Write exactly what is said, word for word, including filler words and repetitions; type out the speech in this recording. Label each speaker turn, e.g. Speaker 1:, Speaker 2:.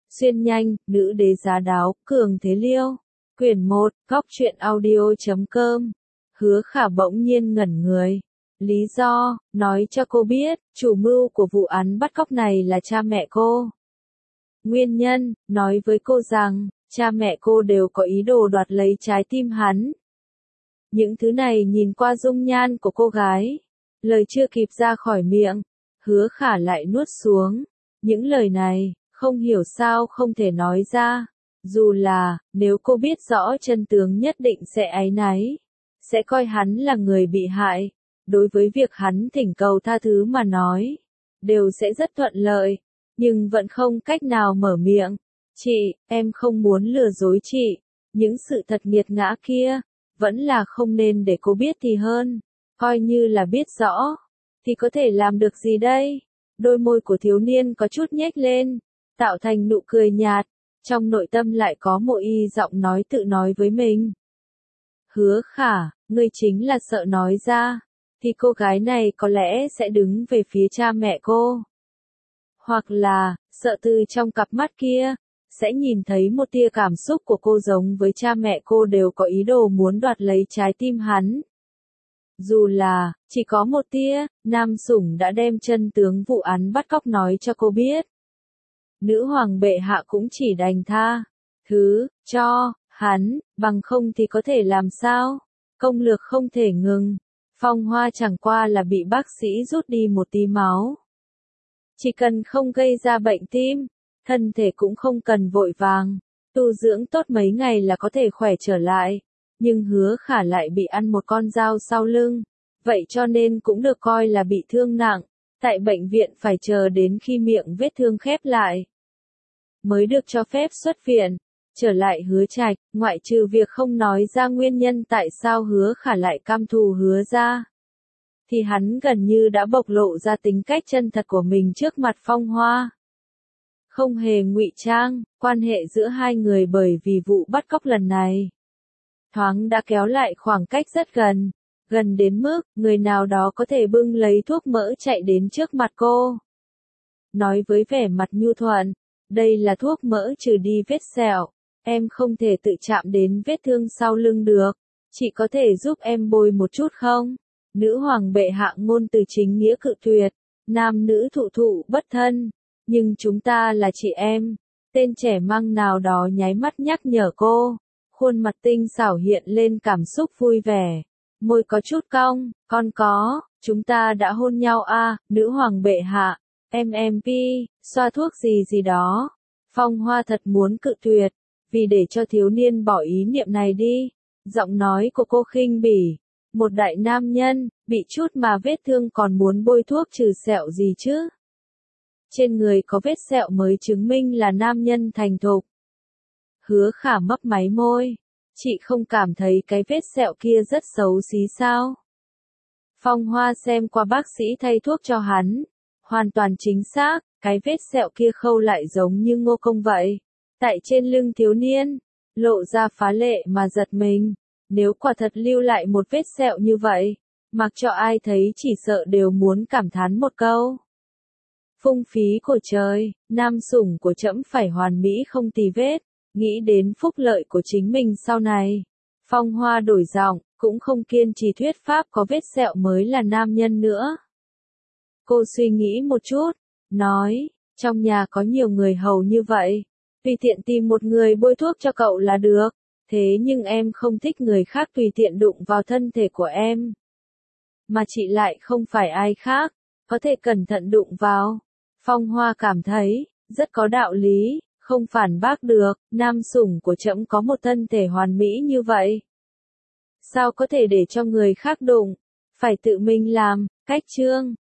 Speaker 1: Xuyên nhanh, nữ đế giá đáo, cường thế liêu. Quyển một, góc truyện audio chấm com. Hứa Khả bỗng nhiên ngẩn người. Lý do, nói cho cô biết, chủ mưu của vụ án bắt cóc này là cha mẹ cô. Nguyên nhân, nói với cô rằng, cha mẹ cô đều có ý đồ đoạt lấy trái tim hắn. Những thứ này nhìn qua dung nhan của cô gái. Lời chưa kịp ra khỏi miệng, Hứa Khả lại nuốt xuống. Những lời này, không hiểu sao không thể nói ra. Dù là, nếu cô biết rõ chân tướng nhất định sẽ áy náy. Sẽ coi hắn là người bị hại. Đối với việc hắn thỉnh cầu tha thứ mà nói, đều sẽ rất thuận lợi. Nhưng vẫn không cách nào mở miệng. Chị, em không muốn lừa dối chị. Những sự thật nghiệt ngã kia, vẫn là không nên để cô biết thì hơn. Coi như là biết rõ, thì có thể làm được gì đây? Đôi môi của thiếu niên có chút nhếch lên, tạo thành nụ cười nhạt. Trong nội tâm lại có một y giọng nói tự nói với mình. Hứa Khả, ngươi chính là sợ nói ra, thì cô gái này có lẽ sẽ đứng về phía cha mẹ cô. Hoặc là, sợ từ trong cặp mắt kia, sẽ nhìn thấy một tia cảm xúc của cô giống với cha mẹ cô đều có ý đồ muốn đoạt lấy trái tim hắn. Dù là, chỉ có một tia, Nam Sủng đã đem chân tướng vụ án bắt cóc nói cho cô biết. Nữ hoàng bệ hạ cũng chỉ đành tha thứ cho hắn, bằng không thì có thể làm sao? Công lược không thể ngừng. Phong Hoa chẳng qua là bị bác sĩ rút đi một tí máu. Chỉ cần không gây ra bệnh tim, thân thể cũng không cần vội vàng, tu dưỡng tốt mấy ngày là có thể khỏe trở lại. Nhưng Hứa Khả lại bị ăn một con dao sau lưng, vậy cho nên cũng được coi là bị thương nặng. Tại bệnh viện phải chờ đến khi miệng vết thương khép lại, mới được cho phép xuất viện. Trở lại Hứa Trạch, ngoại trừ việc không nói ra nguyên nhân tại sao Hứa Khả lại căm thù Hứa gia, thì hắn gần như đã bộc lộ ra tính cách chân thật của mình trước mặt Phong Hoa. Không hề ngụy trang, quan hệ giữa hai người bởi vì vụ bắt cóc lần này thoáng đã kéo lại khoảng cách rất gần, gần đến mức người nào đó có thể bưng lấy thuốc mỡ chạy đến trước mặt cô. Nói với vẻ mặt nhu thuận, đây là thuốc mỡ trừ đi vết sẹo, em không thể tự chạm đến vết thương sau lưng được, chị có thể giúp em bôi một chút không? Nữ hoàng bệ hạ ngôn từ chính nghĩa cự tuyệt, nam nữ thụ thụ bất thân, nhưng chúng ta là chị em. Tên trẻ măng nào đó nháy mắt nhắc nhở cô, khuôn mặt tinh xảo hiện lên cảm xúc vui vẻ, môi có chút cong, con có, chúng ta đã hôn nhau à, nữ hoàng bệ hạ, em em pi, xoa thuốc gì gì đó. Phong Hoa thật muốn cự tuyệt, vì để cho thiếu niên bỏ ý niệm này đi. Giọng nói của cô khinh bỉ, một đại nam nhân, bị chút mà vết thương còn muốn bôi thuốc trừ sẹo gì chứ? Trên người có vết sẹo mới chứng minh là nam nhân thành thục. Hứa Khả mấp máy môi, chị không cảm thấy cái vết sẹo kia rất xấu xí sao? Phong Hoa xem qua bác sĩ thay thuốc cho hắn, hoàn toàn chính xác, cái vết sẹo kia khâu lại giống như ngô công vậy. Tại trên lưng thiếu niên, lộ ra phá lệ mà giật mình. Nếu quả thật lưu lại một vết sẹo như vậy, mặc cho ai thấy chỉ sợ đều muốn cảm thán một câu. Phung phí của trời, Nam Sủng của trẫm phải hoàn mỹ không tì vết, nghĩ đến phúc lợi của chính mình sau này. Phong Hoa đổi giọng, cũng không kiên trì thuyết pháp có vết sẹo mới là nam nhân nữa. Cô suy nghĩ một chút, nói, trong nhà có nhiều người hầu như vậy, tùy tiện tìm một người bôi thuốc cho cậu là được. Thế nhưng em không thích người khác tùy tiện đụng vào thân thể của em. Mà chị lại không phải ai khác, có thể cẩn thận đụng vào. Phong Hoa cảm thấy, rất có đạo lý, không phản bác được, Nam Sủng của trẫm có một thân thể hoàn mỹ như vậy. Sao có thể để cho người khác đụng, phải tự mình làm, cách chương.